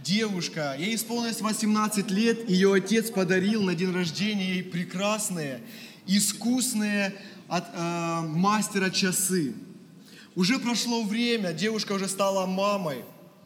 девушка, ей исполнилось 18 лет, ее отец подарил на день рождения ей прекрасные, искусные от мастера часы. Уже прошло время, девушка уже стала мамой,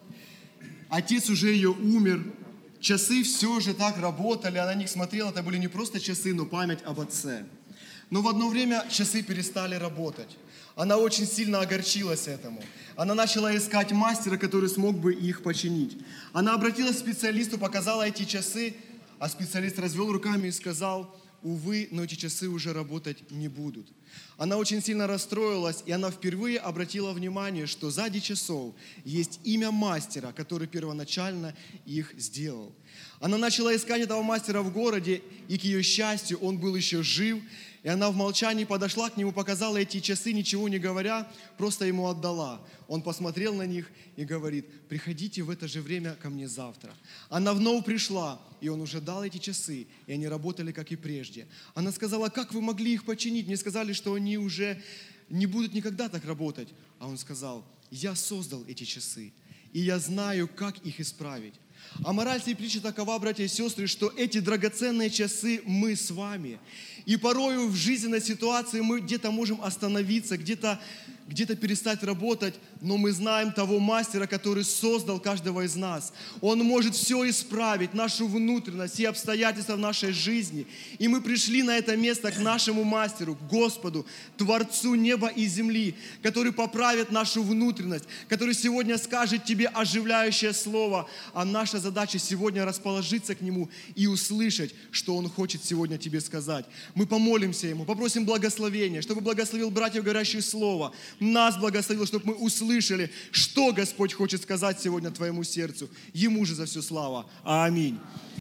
отец уже ее умер, часы все же так работали, она на них смотрела, это были не просто часы, но память об отце. Но в одно время часы перестали работать. Она очень сильно огорчилась этому. Она начала искать мастера, который смог бы их починить. Она обратилась к специалисту, показала эти часы, а специалист развел руками и сказал: увы, но эти часы уже работать не будут. Она очень сильно расстроилась, и она впервые обратила внимание, что сзади часов есть имя мастера, который первоначально их сделал. Она начала искать этого мастера в городе, и к ее счастью, он был еще жив. И она в молчании подошла к нему, показала эти часы, ничего не говоря, просто ему отдала. Он посмотрел на них и говорит: приходите в это же время ко мне завтра. Она вновь пришла, и он уже дал эти часы, и они работали, как и прежде. Она сказала: как вы могли их починить? Мне сказали, что они уже не будут никогда так работать. А он сказал: я создал эти часы, и я знаю, как их исправить. А мораль сей притчи такова, братья и сестры, что эти драгоценные часы мы с вами. И порою в жизненной ситуации мы где-то можем остановиться, где-то перестать работать, но мы знаем того мастера, который создал каждого из нас. Он может все исправить, нашу внутренность и обстоятельства в нашей жизни. И мы пришли на это место к нашему мастеру, к Господу, Творцу неба и земли, который поправит нашу внутренность, который сегодня скажет тебе оживляющее слово. А наша задача сегодня расположиться к Нему и услышать, что Он хочет сегодня тебе сказать. Мы помолимся Ему, попросим благословения, чтобы благословил братьев, говорящих слово, нас благословил, чтобы мы услышали, что Господь хочет сказать сегодня твоему сердцу. Ему же за все слава. Аминь.